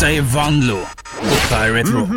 Detta är Vanlo på Pirate Rock.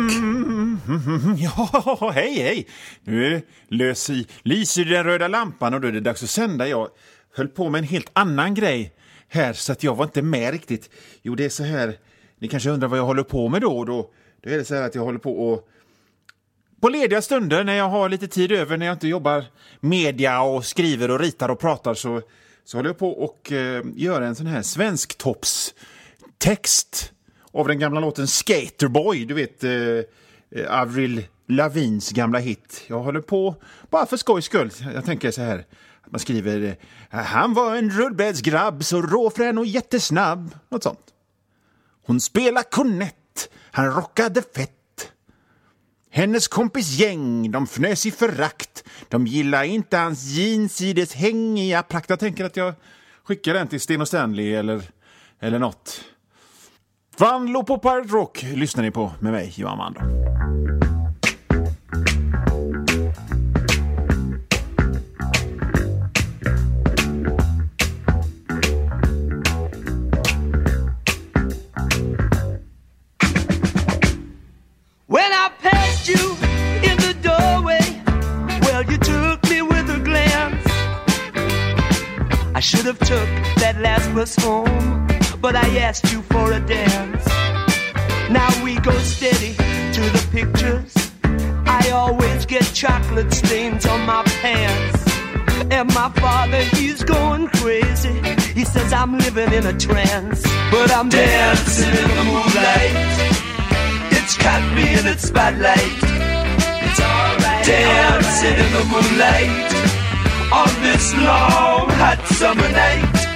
Ja, hej. Nu lyser den röda lampan och då är det dags att sända. Jag höll på med en helt annan grej här så att jag var inte med riktigt. Jo, det är så här. Ni kanske undrar vad jag håller på med då. Då är det så här att jag håller på och på lediga stunder när jag har lite tid över, när jag inte jobbar media och skriver och ritar och pratar, så håller jag på och göra en sån här svensktoppstext av den gamla låten Skaterboy, du vet Avril Lavins gamla hit. Jag håller på bara för skojs skull. Jag tänker så här, att man skriver han var en rullbrädsgrabb så råfrän och jättesnabb, något sånt. Hon spelade kornett, han rockade fett. Hennes kompis gäng, de fnös i förakt. De gillar inte hans jeans i dess hängiga prakt. Jag tänker att jag skickar den till Sten och Stanley eller något. Vanlo på Pirate Rock lyssnar ni på med mig, Johan Wando. When I passed you in the doorway, well, you took me with a glance. I should have took that last bus home, but I asked you for a dance. Now we go steady to the pictures. I always get chocolate stains on my pants. And my father, he's going crazy. He says I'm living in a trance, but I'm dancing in the moonlight. It's caught me in its spotlight. It's alright. Dancing in the moonlight on this long hot summer night.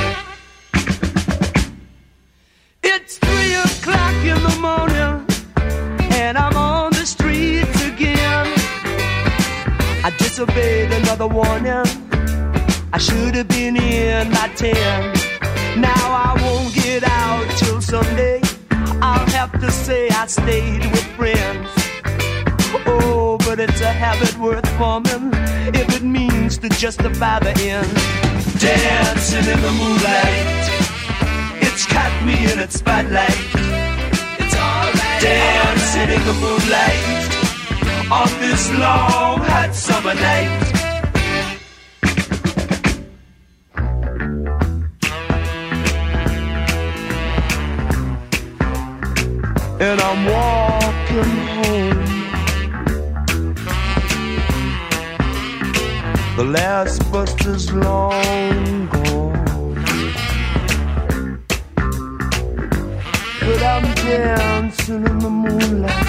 It's 3 o'clock in the morning and I'm on the streets again. I disobeyed another warning. I should have been in by 10. Now I won't get out till Sunday. I'll have to say I stayed with friends. Oh, but it's a habit worth forming if it means to justify the end. Dancing in the moonlight, it's caught me in its spotlight. It's alright. Dancing in the moonlight on this long hot summer night. And I'm walking home. The last bus is long gone, but I'm dancing in the moonlight.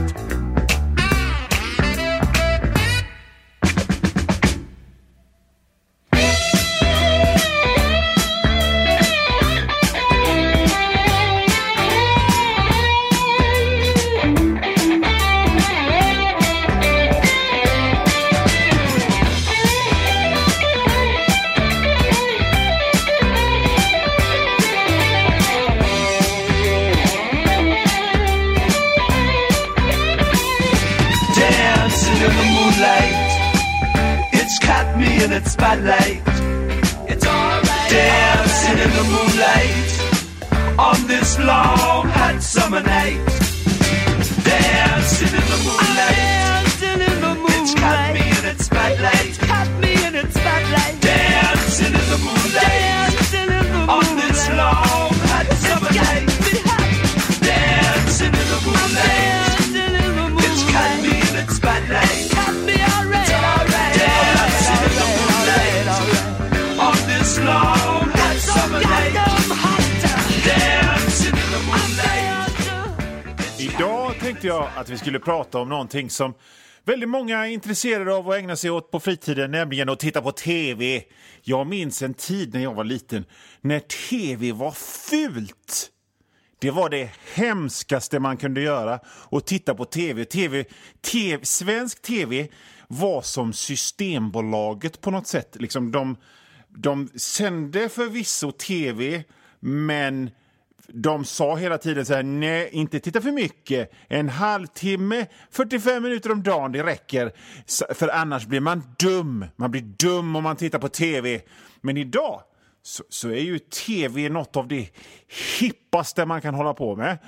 In its spotlight, it's alright. Dancing in the moonlight on this long hot summer night. Dancing in the moonlight, dancing in the moonlight. It's caught me in its spotlight. It's caught me in its spotlight. Dancing in the moonlight, dancing in the moonlight on this long hot summer night. Dancing in the moonlight, dancing in the moonlight. It's caught me in its spotlight. It's caught me already. It's alright. Dancing in the moonlight on this long hot summer night. Dancing in the moonlight. Idag tänkte jag att vi skulle prata om någonting som väldigt många är intresserade av att ägna sig åt på fritiden, nämligen att titta på tv. Jag minns en tid när jag var liten när tv var fult. Det var det hemskaste man kunde göra, att titta på tv. Svensk tv var som Systembolaget på något sätt. Liksom de sände förvisso tv, men de sa hela tiden så här: nej, inte titta för mycket. 1/2 timme, 45 minuter om dagen, det räcker. För annars blir man dum. Man blir dum om man tittar på tv. Men idag så är ju tv något av det hippaste man kan hålla på med.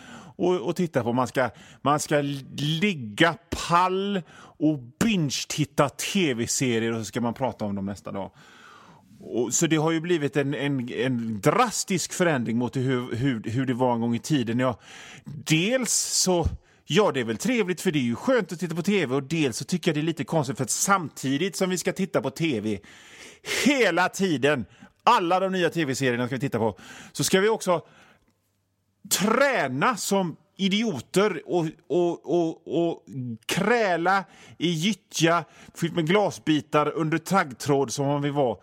och titta på. Man ska ligga pall och binge-titta tv-serier och så ska man prata om dem nästa dag. Så det har ju blivit en drastisk förändring mot hur det var en gång i tiden. Dels så, det är väl trevligt för det är ju skönt att titta på tv, och dels så tycker jag det är lite konstigt för att samtidigt som vi ska titta på tv hela tiden, alla de nya tv-serierna ska vi titta på, så ska vi också träna som idioter och kräla i gyttja fyllt med glasbitar under taggtråd som om vi var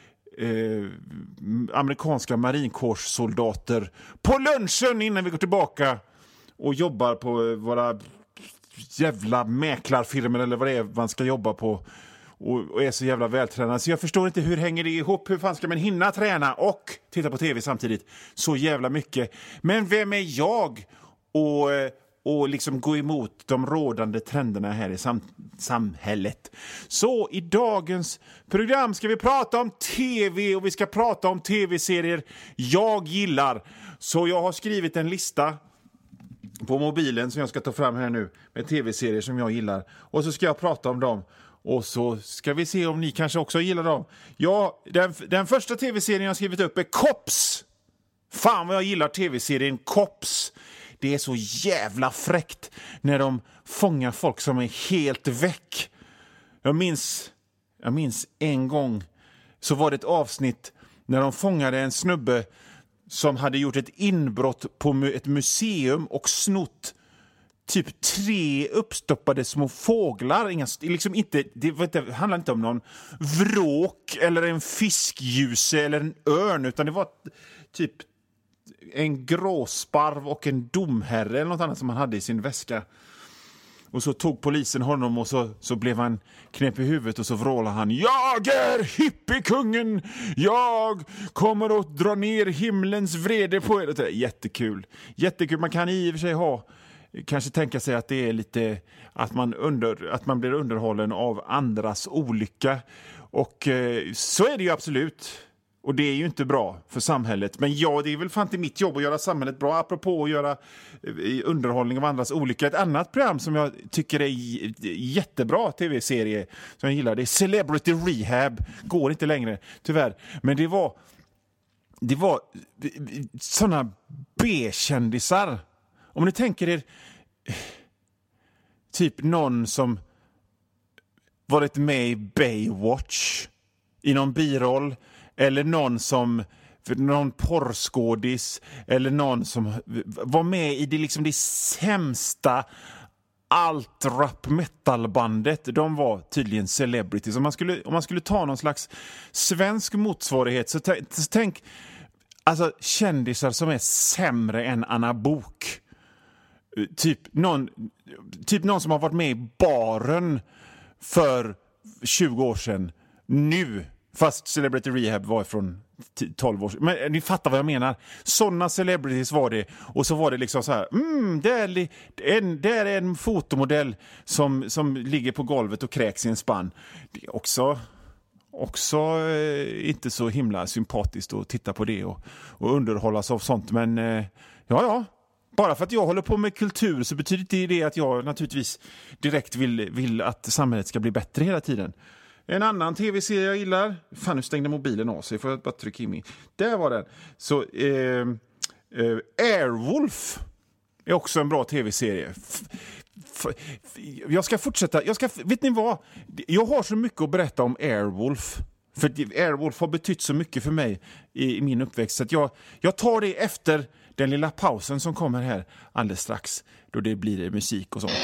amerikanska marinkårssoldater på lunchen innan vi går tillbaka och jobbar på våra jävla mäklarfirmor eller vad det är man ska jobba på och är så jävla vältränad. Så jag förstår inte hur hänger det ihop. Hur fan ska man hinna träna och titta på tv samtidigt så jävla mycket? Men vem är jag och liksom gå emot de rådande trenderna här i samhället? Så i dagens program ska vi prata om tv, och vi ska prata om tv-serier jag gillar. Så jag har skrivit en lista på mobilen som jag ska ta fram här nu med tv-serier som jag gillar. Och så ska jag prata om dem. Och så ska vi se om ni kanske också gillar dem. Ja, den första tv-serien jag har skrivit upp är Cops. Fan vad jag gillar tv-serien Cops. Det är så jävla fräckt när de fångar folk som är helt väck. Jag minns en gång så var det ett avsnitt när de fångade en snubbe som hade gjort ett inbrott på ett museum och snott typ 3 uppstoppade små fåglar. Liksom inte, det handlar inte om någon vråk eller en fiskljuse eller en örn, utan det var typ en gråsparv och en domherre eller något annat som han hade i sin väska. Och så tog polisen honom och så blev han knäpp i huvudet och så vrålade han: jag är hippiekungen! Jag kommer att dra ner himlens vrede på er. Jättekul. Jättekul. Man kan i och för sig kanske tänka sig att det är lite att man blir underhållen av andras olycka. Och så är det ju absolut. Och det är ju inte bra för samhället. Men det är väl fan inte mitt jobb att göra samhället bra. Apropå att göra underhållning av andras olycka. Ett annat program som jag tycker är jättebra tv-serie som jag gillar, det är Celebrity Rehab. Går inte längre, tyvärr. Men det var såna B-kändisar. Om ni tänker er typ någon som varit med i Baywatch i någon biroll, eller någon porrskådis, eller någon som var med i det sämsta alt-rap metalbandet. De var tydligen celebrities. Om man skulle ta någon slags svensk motsvarighet, så tänk alltså kändisar som är sämre än Anna Bok. Typ någon som har varit med i Baren för 20 år sedan nu. Fast Celebrity Rehab var från 12 år sedan. Men ni fattar vad jag menar. Sådana celebrities var det. Och så var det liksom så här: där är en fotomodell som ligger på golvet och kräks i en spann. Det är också inte så himla sympatiskt att titta på det och underhållas av sånt. Men ja. Bara för att jag håller på med kultur så betyder inte det att jag naturligtvis direkt vill att samhället ska bli bättre hela tiden. En annan tv-serie jag gillar... Fan, nu stängde mobilen av sig. Får jag bara trycka in mig. Där var den. Så Airwolf är också en bra tv-serie. Jag ska fortsätta. Vet ni vad? Jag har så mycket att berätta om Airwolf. För Airwolf har betytt så mycket för mig i min uppväxt. Så att jag tar det efter den lilla pausen som kommer här alldeles strax. Då det blir musik och sånt.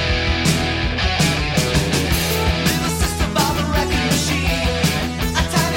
A tiny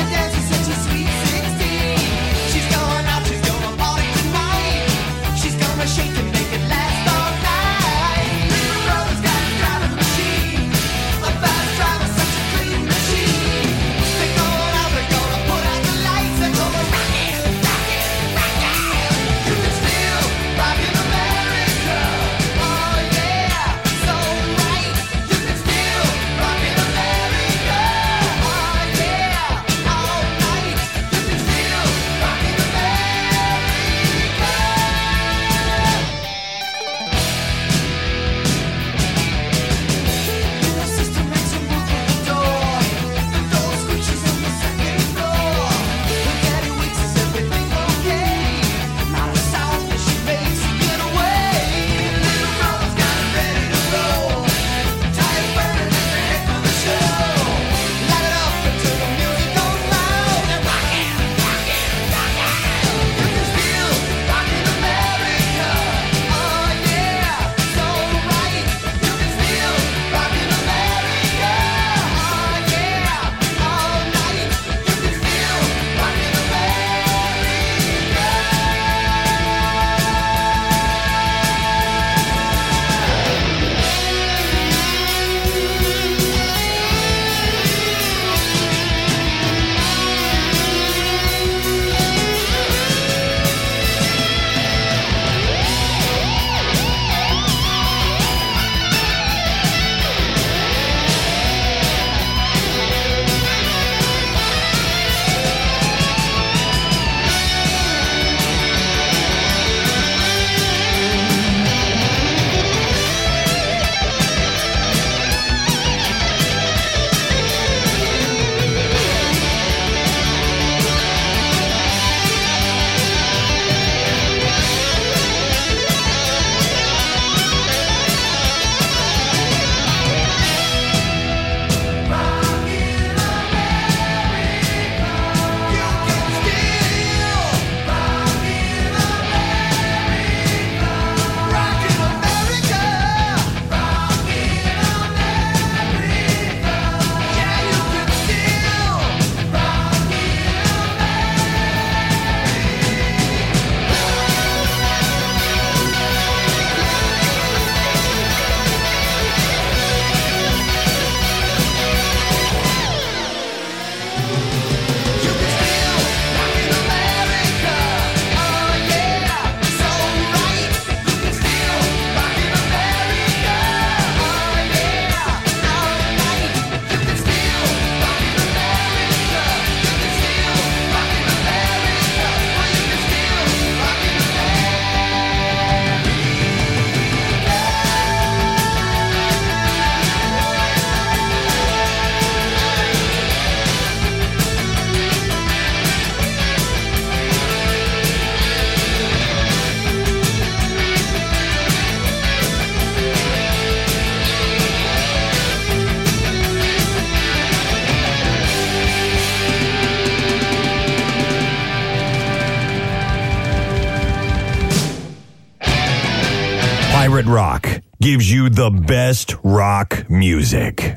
Pirate Rock gives you the best rock music.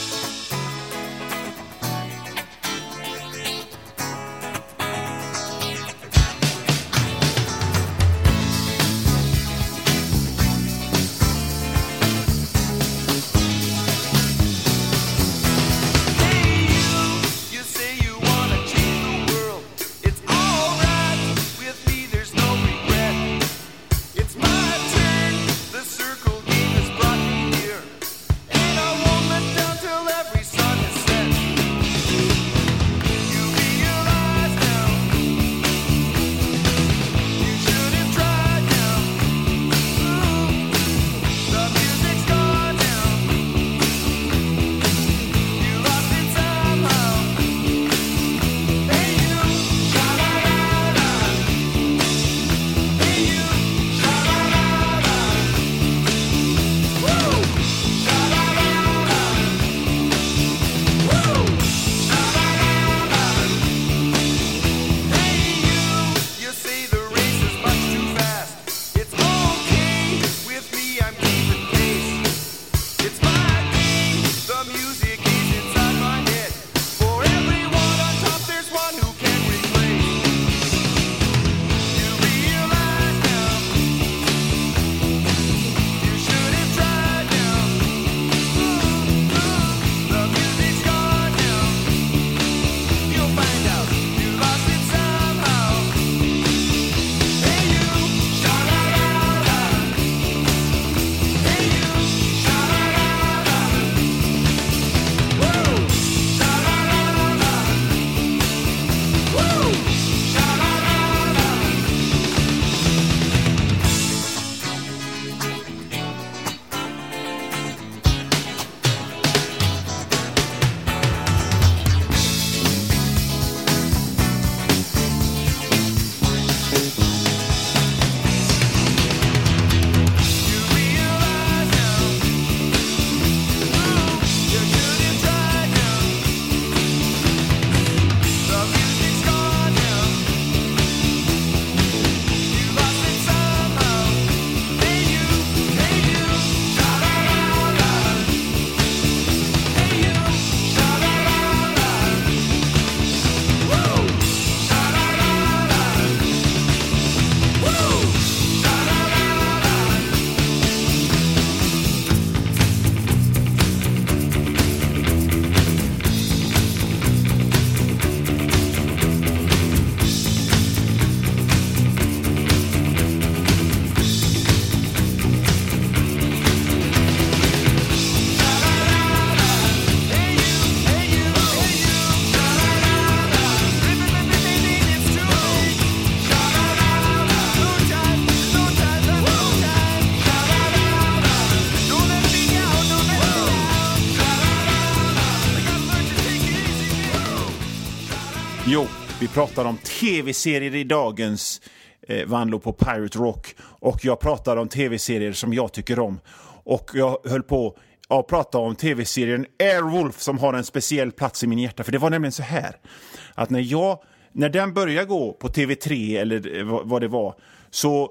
Jo, vi pratar om tv-serier i dagens Vanlo på Pirate Rock. Och jag pratar om tv-serier som jag tycker om. Och jag höll på att prata om tv-serien Airwolf som har en speciell plats i min hjärta. För det var nämligen så här, att när den började gå på TV3 eller vad det var, så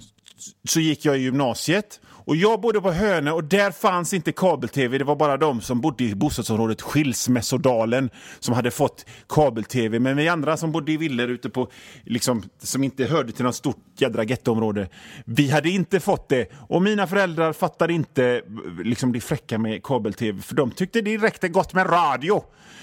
gick jag i gymnasiet. Och jag bodde på Hönö och där fanns inte kabel-tv. Det var bara de som bodde i bostadsområdet Skilsmässodalen som hade fått kabel-tv. Men vi andra som bodde i villor ute på, liksom, som inte hörde till något stort jädra gettoområde, vi hade inte fått det. Och mina föräldrar fattade inte liksom det fräcka med kabel-tv. För de tyckte det räckte gott med radio.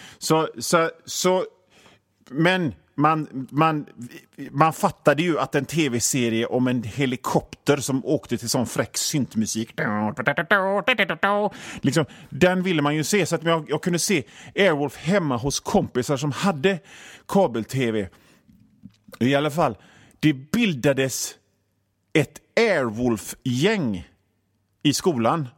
Men man fattade ju att en tv-serie om en helikopter som åkte till sån fräck syntmusik, liksom, den ville man ju se. Så att jag kunde se Airwolf hemma hos kompisar som hade kabel-tv. I alla fall, det bildades ett Airwolf-gäng i skolan.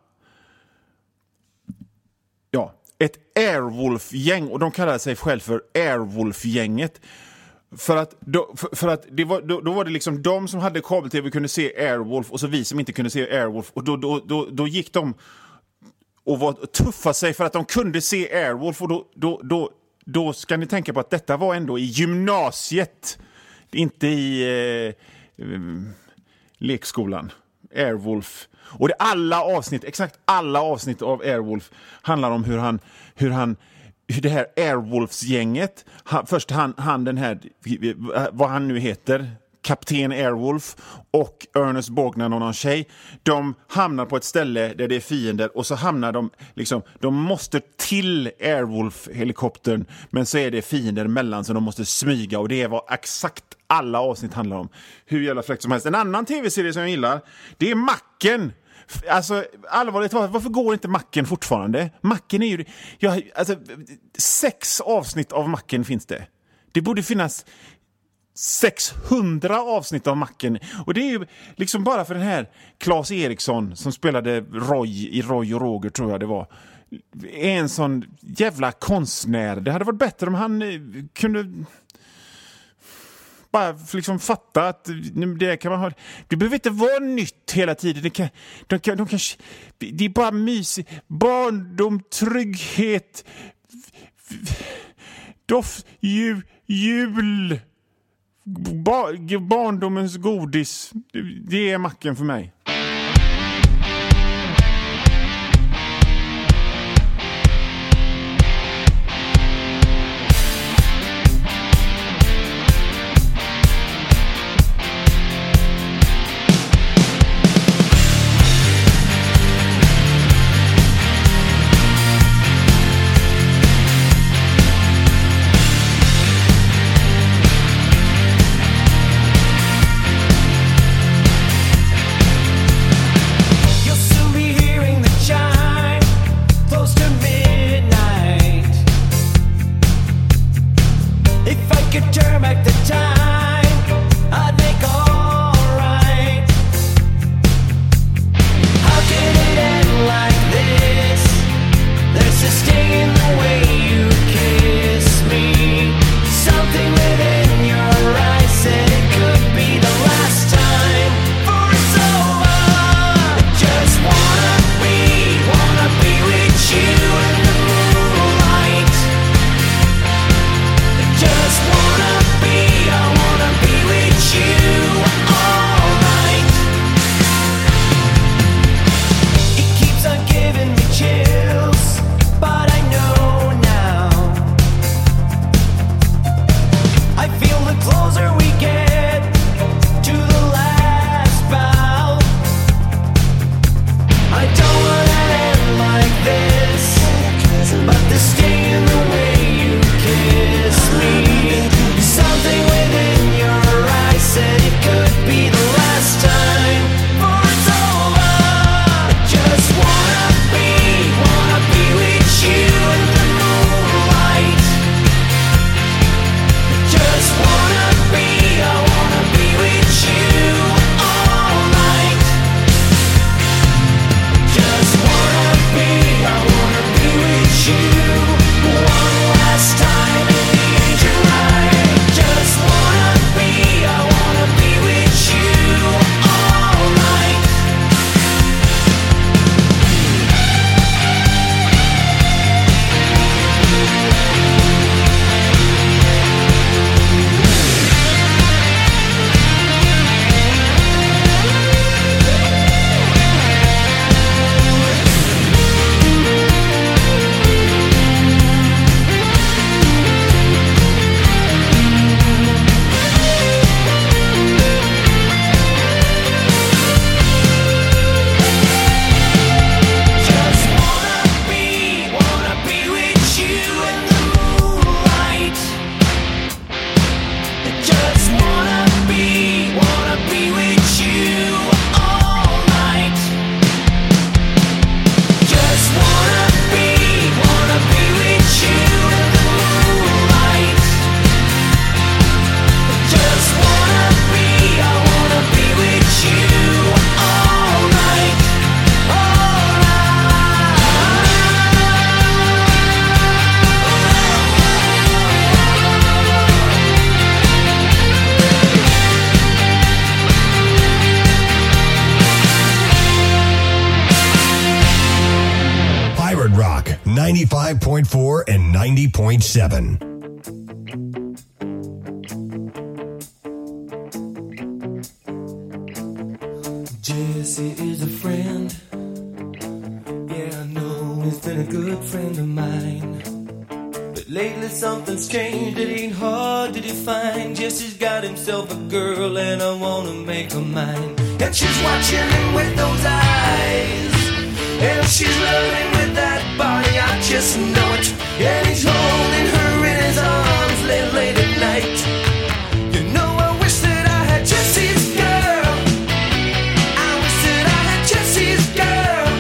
Ja, ett Airwolf-gäng, och de kallade sig själv för Airwolf-gänget. För att då var det liksom de som hade kabel-tv kunde se Airwolf, och så vi som inte kunde se Airwolf. Och då gick de och var tuffa sig för att de kunde se Airwolf. Och då ska ni tänka på att detta var ändå i gymnasiet, inte i lekskolan. Airwolf. Och exakt alla avsnitt av Airwolf handlar om hur det här Airwolfs-gänget, först han den här, vad han nu heter, Kapten Airwolf och Ernest Borgnine och någon tjej, de hamnar på ett ställe där det är fiender och så hamnar de liksom, de måste till Airwolf-helikoptern men så är det fiender emellan så de måste smyga och det är vad exakt alla avsnitt handlar om. Hur jävla fräckt som helst. En annan tv-serie som jag gillar, det är Macken. Alltså allvarligt, varför går inte Macken fortfarande? Macken är ju... 6 avsnitt av Macken finns det. Det borde finnas 600 avsnitt av Macken. Och det är ju liksom bara för den här Claes Eriksson som spelade Roy i Roy och Roger, tror jag det var. En sån jävla konstnär. Det hade varit bättre om han kunde... bara liksom fatta att det kan man ha. Det behöver inte vara nytt hela tiden. Det är bara mysigt. Barndom, trygghet, doft, jul, barndomens godis. Det är Macken för mig. Rock 95.4 and 90.7. Jesse is a friend. Yeah, I know he's been a good friend of mine. But lately something's changed, it ain't hard to define. Jesse's got himself a girl and I wanna make her mine. And she's watching him with those eyes, and she's loving with that body, I just know it. And he's holding her in his arms late at night. You know I wish that I had Jesse's girl. I wish that I had Jesse's girl.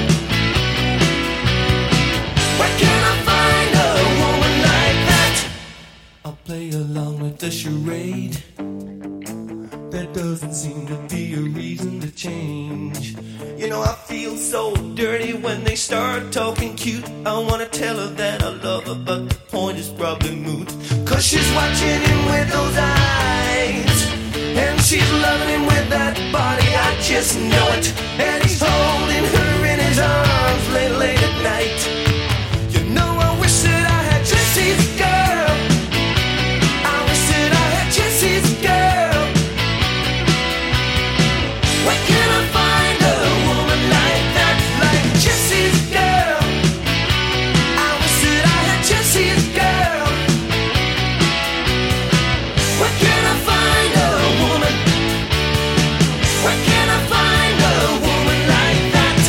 Where can I find a woman like that? I'll play along with the charade. There doesn't seem to be a reason to change. You know I feel so dirty when they start talking cute. I wanna tell her that I love her, but the point is probably moot. Cause she's watching him with those eyes, and she's loving him with that body, I just know it. And he's holding her in his arms late at night. You know I wish that I had Jesse's girl. I wish that I had Jesse's girl. Where can I find a woman like that, like Jesse's girl? I wish that I had Jesse's girl. Where can I find a woman? Where can I find a woman like that?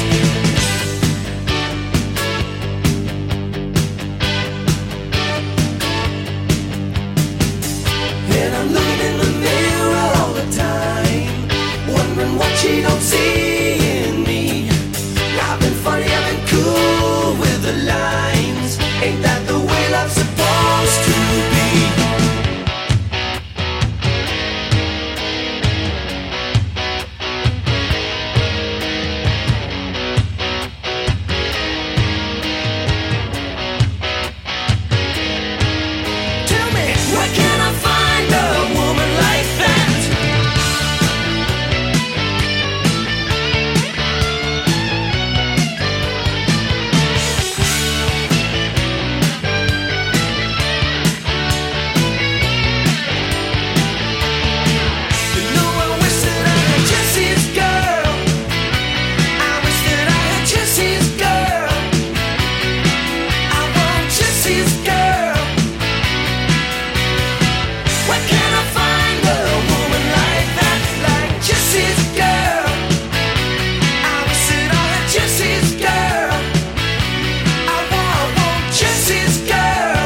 And I'm looking in the mirror all the time, wondering what she don't see in me. I've been funny, I've been cool with the lines. Ain't that the way love's supposed to be? Tell me, where can I find a woman like that? You know I wish that I had Jesse's girl. I wish that I had Jesse's girl. I want Jesse's girl. Where can I find a woman like that, like Jesse's girl? I wish that I had Jesse's girl. I want Jesse's girl.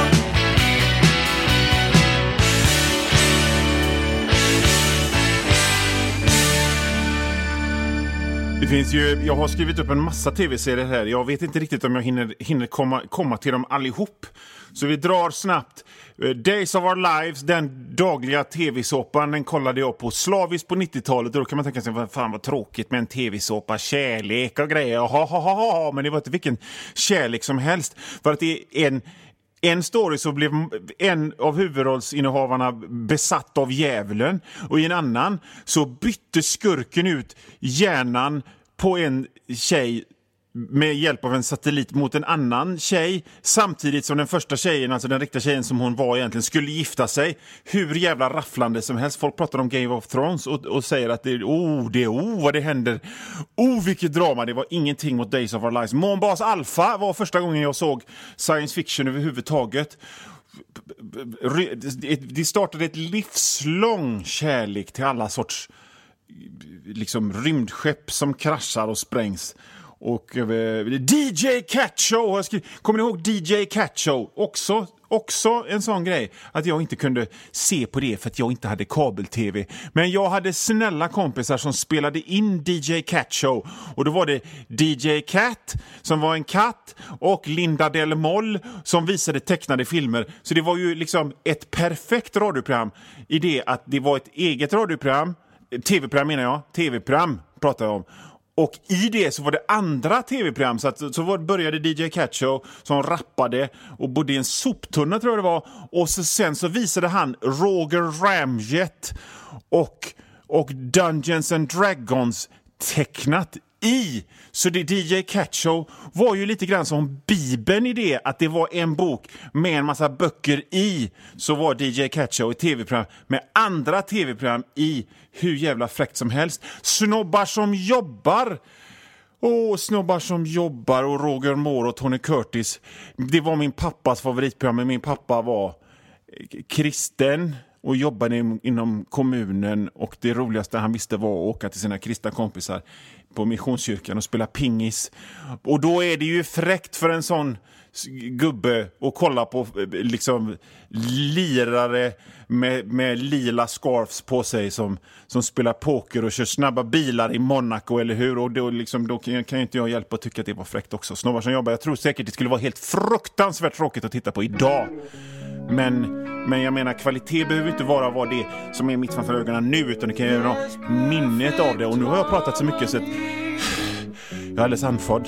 Det finns ju, jag har skrivit upp en massa tv-serier här. Jag vet inte riktigt om jag hinner komma till dem allihop. Så vi drar snabbt. Days of Our Lives, den dagliga tv-såpan, den kollade jag på slaviskt på 90-talet. Då kan man tänka sig, fan vad tråkigt med en tv-såpa, kärlek och grejer. Men det var inte vilken kärlek som helst. För att det är en story så blev en av huvudrollsinnehavarna besatt av djävulen, och i en annan så bytte skurken ut hjärnan på en tjej med hjälp av en satellit mot en annan tjej, samtidigt som den första tjejen, alltså den riktiga tjejen som hon var egentligen, skulle gifta sig. Hur jävla rafflande som helst. Folk pratar om Game of Thrones och säger att vad det händer. Vilket drama. Det var ingenting mot Days of Our Lives. Moonbas Alpha var första gången jag såg science fiction överhuvudtaget. Det startade ett livslång kärlek till alla sorts liksom rymdskepp som kraschar och sprängs. Och DJ Catcho, kommer ni ihåg DJ Catcho? Också en sån grej att jag inte kunde se på det för att jag inte hade kabel-tv. Men jag hade snälla kompisar som spelade in DJ Catcho. Och då var det DJ Cat som var en katt och Linda Del Moll som visade tecknade filmer. Så det var ju liksom ett perfekt radioprogram i det att det var ett eget radioprogram. TV-program menar jag. TV-program pratar jag om. Och i det så var det andra tv-program. Började DJ Catcho som rappade och bodde i en soptunna, tror jag det var. Och sen så visade han Roger Ramjet och Dungeons and Dragons tecknat i. Så det DJ Catcho var ju lite grann som Bibeln i det, att det var en bok med en massa böcker i. Så var DJ Catcho ett tv-program med andra tv-program i, hur jävla fräckt som helst. Snobbar som jobbar och Roger Moore och Tony Curtis. Det var min pappas favoritprogram, men min pappa var kristen och jobbade inom kommunen, och det roligaste han visste var att åka till sina kristna kompisar på Missionskyrkan och spela pingis. Och då är det ju fräckt för en sån gubbe och kolla på liksom lirare med lila scarfs på sig som spelar poker och kör snabba bilar i Monaco, eller hur? Och då kan inte jag hjälpa att tycka att det var fräckt också. Snobbar som jobbar, jag tror säkert det skulle vara helt fruktansvärt tråkigt att titta på idag. Men jag menar, kvalitet behöver inte vara det som är mitt framför ögonen nu, utan det kan göra minnet av det. Och nu har jag pratat så mycket så att jag är alldeles andfådd.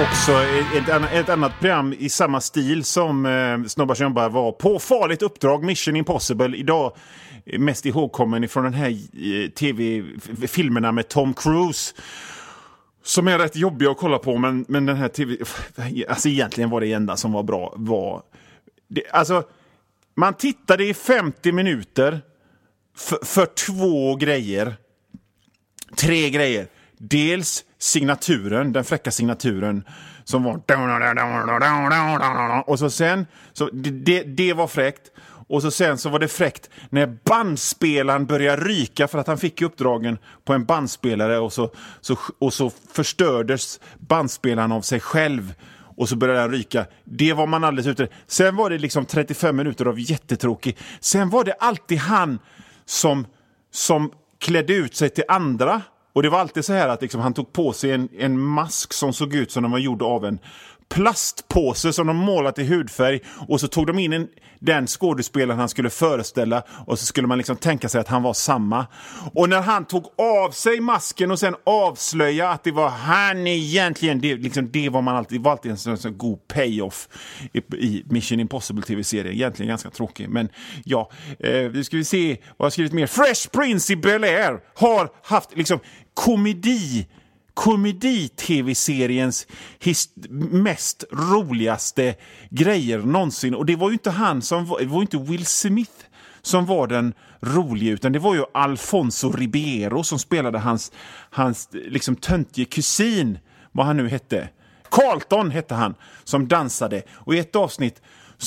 också ett annat program i samma stil som Snobbar som jobbar var på farligt uppdrag, Mission Impossible. Idag mest ihågkommen från den här tv-filmerna med Tom Cruise. Som är rätt jobbiga att kolla på, men den här tv... Alltså egentligen var det enda som var bra. Alltså, man tittade i 50 minuter för 2 grejer. 3 grejer. Dels signaturen, den fräcka signaturen som var... Och så sen... Så det var fräckt. Och så sen så var det fräckt när bandspelaren började ryka för att han fick uppdragen på en bandspelare och så förstördes bandspelaren av sig själv och så började han ryka. Det var man alldeles ute. Sen var det liksom 35 minuter av jättetråkig. Sen var det alltid han som klädde ut sig till andra. Och det var alltid så här att liksom han tog på sig en mask som såg ut som den var gjord av en plastpåse som de målat i hudfärg, och så tog de in den skådespelaren han skulle föreställa, och så skulle man liksom tänka sig att han var samma. Och när han tog av sig masken och sen avslöja att det var han egentligen, det var man alltid, en sån god payoff i Mission Impossible TV-serie. Egentligen ganska tråkig, men ja, nu ska vi se vad jag har skrivit mer. Fresh Prince i Bel-Air har haft liksom komedi-tv-seriens mest roligaste grejer någonsin. Och det var ju inte det var inte Will Smith som var den roliga, utan det var ju Alfonso Ribeiro som spelade hans liksom töntige kusin, vad han nu hette. Carlton hette han, som dansade. Och i ett avsnitt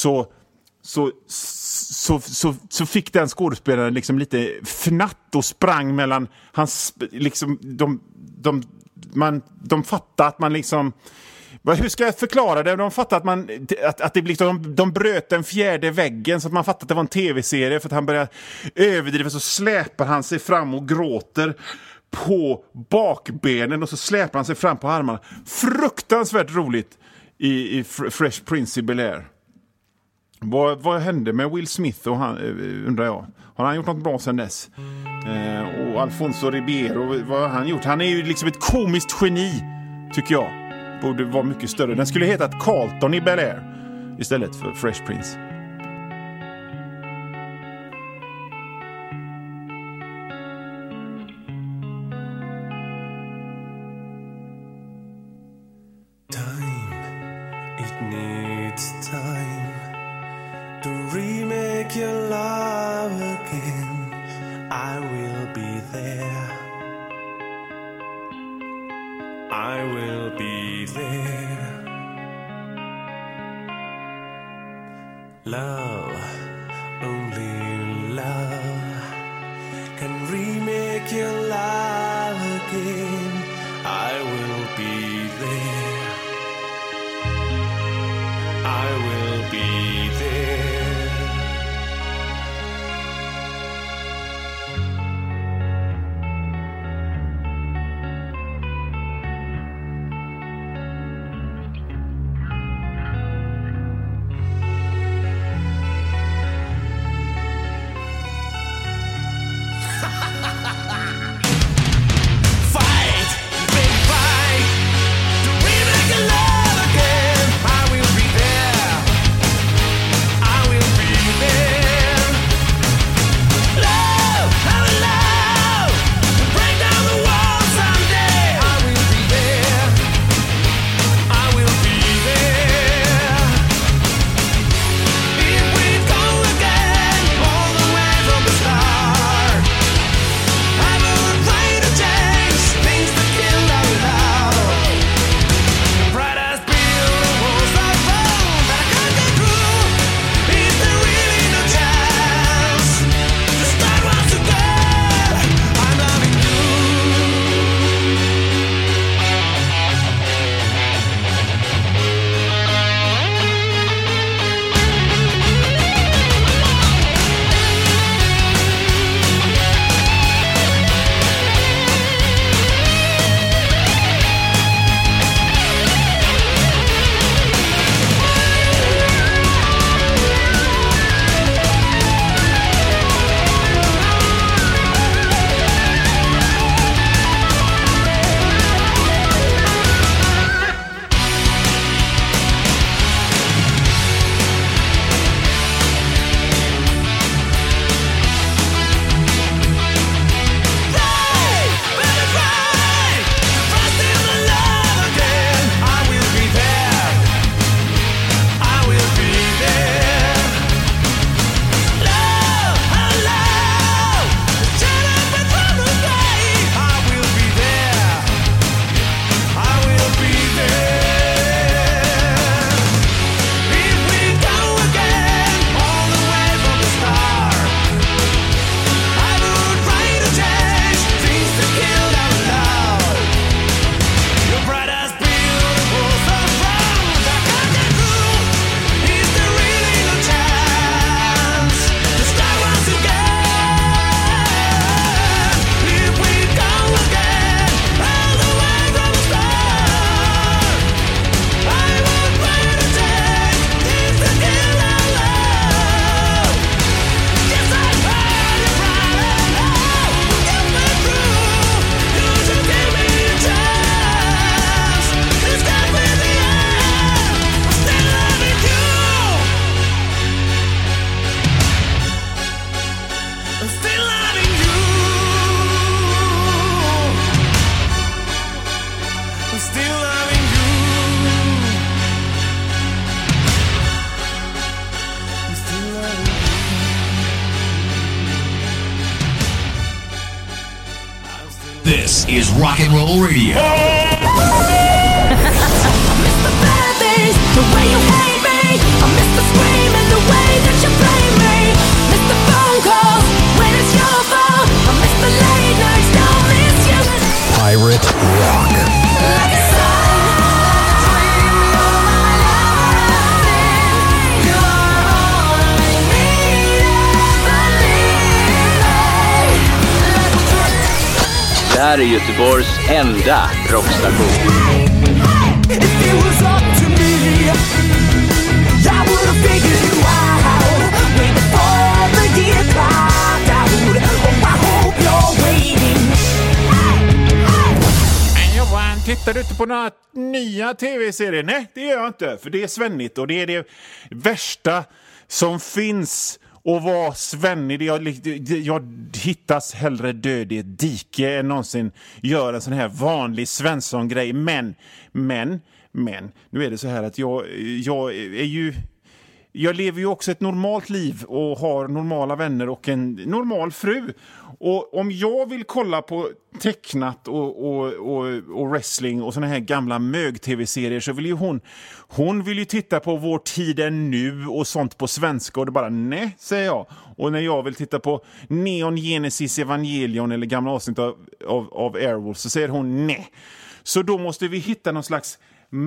så fick den skådespelaren liksom lite fnatt och sprang mellan hans liksom de fattade att man liksom, hur ska jag förklara det? De fattade att det liksom, de bröt den fjärde väggen, så att man fattade att det var en tv-serie, för att han började överdriva, så släpar han sig fram och gråter på bakbenen och så släpar han sig fram på armarna. Fruktansvärt roligt i Fresh Prince i Bel-Air. Vad hände med Will Smith och han, undrar jag. Har han gjort något bra sedan dess? Och Alfonso Ribeiro, vad har han gjort? Han är ju liksom ett komiskt geni, tycker jag. Borde vara mycket större. Den skulle heta Carlton i Bel-Air istället för Fresh Prince. Time, it needs time to remake your love again. I will be there. I will be there. Love, only love can remake your love again. I will be there. I will be there. Have a This is rock and roll radio. Mr. Fabulous, the way you hate me. I'm Mr. Screaming, the way that you blame me. Mr. Phone calls, when it's your fault. I'm Mr. Late Nights, don't miss you. Pirate Rock. Like a sun, dream you're my loving. You're all I need, Det här är Göteborgs enda rockstation. If it was up to me, I would have figured you out way before the year clocked out. Oh, I hope you're waiting. Men Johan, tittar du inte på några nya tv-serier? Nej, det gör jag inte. För det är svennigt och det är det värsta som finns. Och vara svennig, jag hittas hellre död i ett dike än någonsin gör en sån här vanlig Svensson-grej. Men, nu är det så här att jag lever ju också ett normalt liv och har normala vänner och en normal fru. Och om jag vill kolla på tecknat och wrestling och såna här gamla mög-tv-serier så vill ju hon vill ju titta på Vår tid är nu och sånt på svenska och det bara nej, säger jag. Och när jag vill titta på Neon Genesis Evangelion eller gamla avsnitt av Airwolf så säger hon nej. Så då måste vi hitta någon slags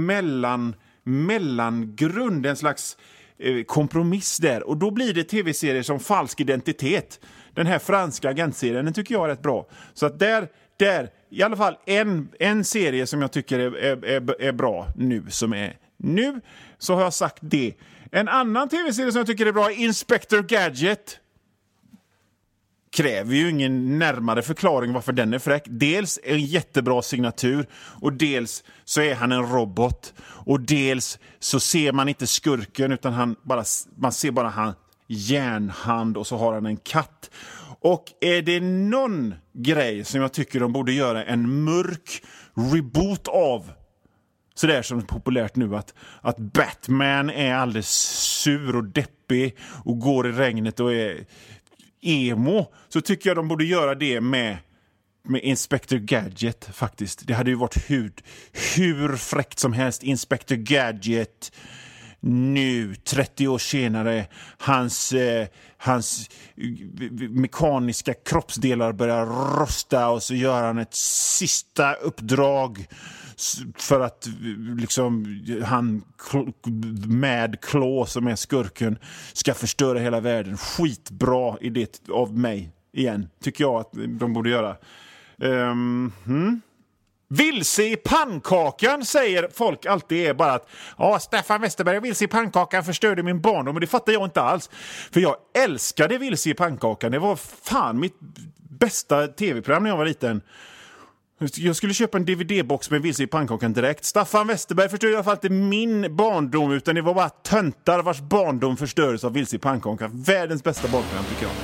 mellangrund, en slags kompromiss där. Och då blir det tv-serier som Falsk identitet. Den här franska agentserien, den tycker jag är rätt bra. Så att där i alla fall en serie som jag tycker är bra nu, som är nu, så har jag sagt det. En annan tv-serie som jag tycker är bra är Inspector Gadget. Kräver ju ingen närmare förklaring varför den är fräck. Dels en jättebra signatur och dels så är han en robot och dels så ser man inte skurken utan man ser bara han järnhand och så har han en katt. Och är det någon grej som jag tycker de borde göra en mörk reboot av, så det är som populärt nu att Batman är alldeles sur och deppig och går i regnet och är emo, så tycker jag de borde göra det med Inspector Gadget faktiskt. Det hade ju varit hur fräckt som helst. Inspector Gadget nu 30 år senare, hans mekaniska kroppsdelar börjar rosta och så gör han ett sista uppdrag för att liksom han Mad Claw som är skurken ska förstöra hela världen. Skitbra idé av mig igen, tycker jag att de borde göra. Vilse i pannkakan säger folk alltid är bara att Staffan Westerberg, Vilse i pannkakan förstörde min barndom, men det fattar jag inte alls. För jag älskade Vilse i pannkakan. Det var fan mitt bästa tv-program när jag var liten. Jag skulle köpa en DVD-box med Vilse i pannkakan direkt. Staffan Westerberg förstörde i alla fall inte min barndom, utan det var bara töntar vars barndom förstördes av Vilse i pannkakan. Världens bästa barnprogram tycker jag.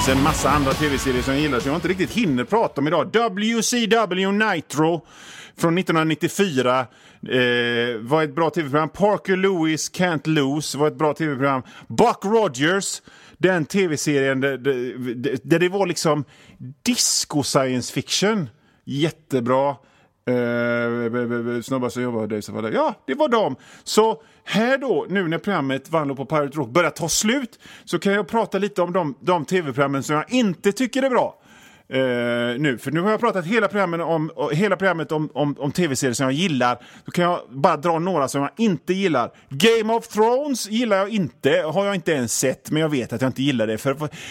finns en massa andra tv-serier som jag gillar som jag inte riktigt hinner prata om idag. WCW Nitro från 1994 var ett bra tv-program. Parker Lewis Can't Lose var ett bra tv-program. Buck Rogers, den tv-serien där det var liksom disco science fiction. Jättebra. Snabba så jobbar det så var det. Ja, det var dem. Så här då, nu när programmet Vanlo på Pirate Rock börjar ta slut, så kan jag prata lite om de tv-programmen som jag inte tycker är bra. Nu, för nu har jag pratat hela programmet om tv-serier som jag gillar. Då kan jag bara dra några som jag inte gillar. Game of Thrones gillar jag inte. Har jag inte ens sett, men jag vet att jag inte gillar det. För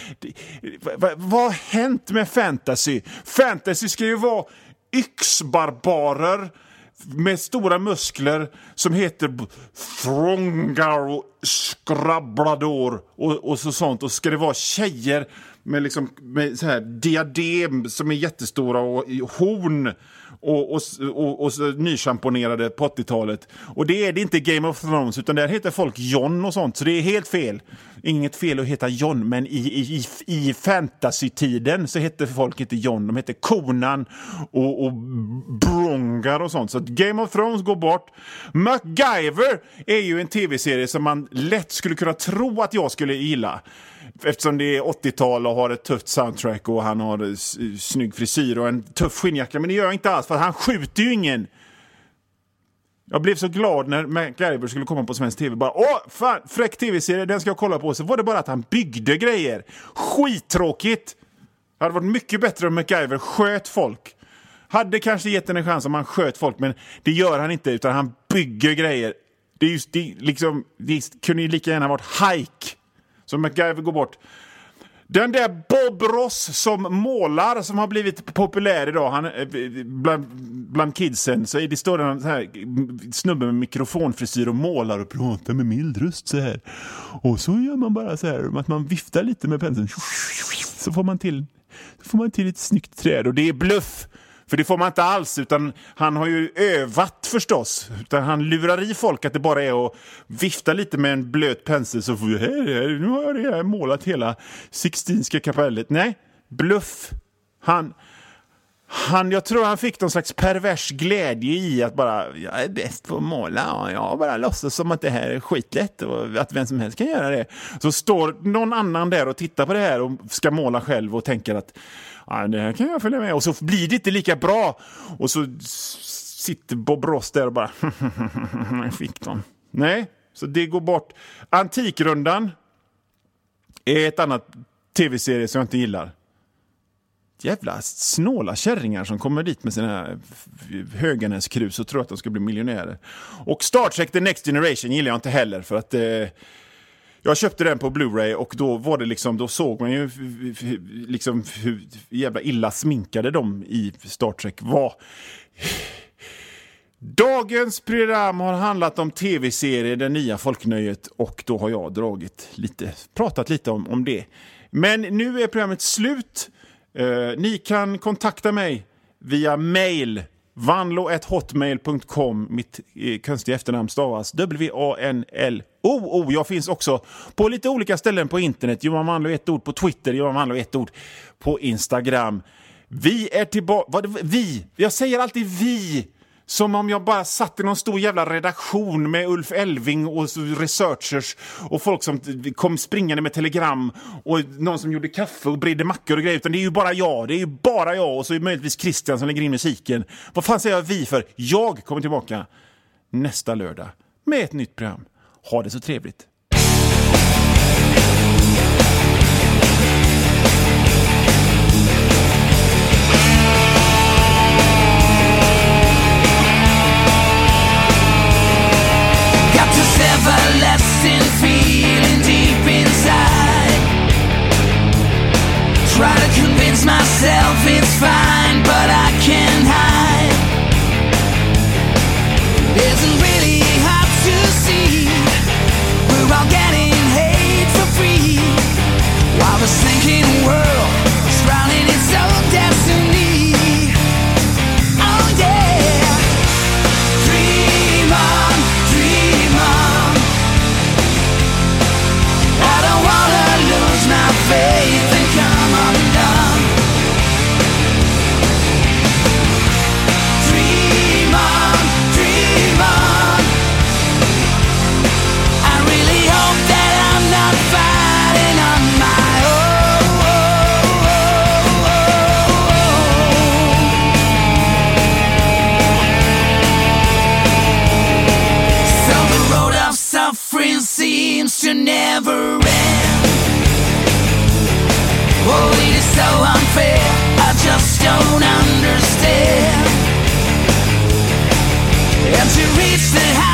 vad har hänt med fantasy? Fantasy ska ju vara yxbarbarer med stora muskler som heter Throngar och Skrabblador och så sånt. Och ska det vara tjejer med så här diadem som är jättestora och horn och nychamponerade på 80-talet. Och det är det inte Game of Thrones, utan där heter folk John och sånt. Så det är helt fel. Inget fel att heta John, men i fantasy-tiden så heter folk inte John. De heter Conan och Brongar och sånt. Så att Game of Thrones går bort. MacGyver är ju en tv-serie som man lätt skulle kunna tro att jag skulle gilla. Eftersom det är 80-tal och har ett tufft soundtrack och han har snygg frisyr och en tuff skinnjacka. Men det gör jag inte alls, för han skjuter ju ingen. Jag blev så glad när MacGyver skulle komma på svensk tv. Bara, fan, fräck tv-serie, den ska jag kolla på. Så var det bara att han byggde grejer. Skittråkigt. Det hade varit mycket bättre om MacGyver sköt folk. Hade kanske gett en chans om han sköt folk, men det gör han inte, utan han bygger grejer. Det kunde ju lika gärna varit Hike. Så MacGyver går bort. Den där Bob Ross som målar, som har blivit populär idag, han bland kidsen, så är det står en så här snubbe med mikrofonfrisyr och målar och pratar med mild röst så här. Och så gör man bara så här att man viftar lite med penseln, så får man till ett snyggt träd, och det är bluff. För det får man inte alls, utan han har ju övat förstås. Utan han lurar i folk att det bara är att vifta lite med en blöt pensel, så får nu har jag målat hela Sixtinska kapellet. Nej, bluff. Jag tror han fick någon slags pervers glädje i att bara, jag är bäst på att måla och jag bara låtsas som att det här är skitlätt och att vem som helst kan göra det. Så står någon annan där och tittar på det här och ska måla själv och tänker att det här kan jag följa med. Och så blir det inte lika bra. Och så sitter Bob Ross där och bara jag fick dem. Nej, så det går bort. Antikrundan är ett annat tv-serie som jag inte gillar. Jävla snåla kärringar som kommer dit med sina Höganäskrus och tror att de ska bli miljonärer. Och Star Trek The Next Generation gillar jag inte heller, för att jag köpte den på Blu-ray och då var det då såg man ju hur jävla illa sminkade de i Star Trek var. Dagens program har handlat om tv-serier, det nya folknöjet, och då har jag pratat lite om det. Men nu är programmet slut. Ni kan kontakta mig via mail, vanlo@hotmail.com. Mitt konstiga efternamn stavas WANLO. Jag finns också på lite olika ställen på internet. Johan Vanlo ett ord på Twitter, Johan Vanlo ett ord på Instagram. Vi är tillbaka. Jag säger alltid vi, som om jag bara satt i någon stor jävla redaktion med Ulf Elving och researchers och folk som kom springande med telegram och någon som gjorde kaffe och bredde mackor och grejer. Utan det är ju bara jag och så är det möjligtvis Christian som lägger in musiken. Vad fan säger jag vi för? Jag kommer tillbaka nästa lördag med ett nytt program. Ha det så trevligt. Everlasting feeling deep inside. Try to convince myself it's fine, but I can't hide. It isn't really hard to see. We're all getting hate for free, while the sinking world is drowning its own destiny. Oh yeah, dream on, dream on. I don't wanna lose my faith and come suffering seems to never end. Oh, it is so unfair, I just don't understand. And to reach the high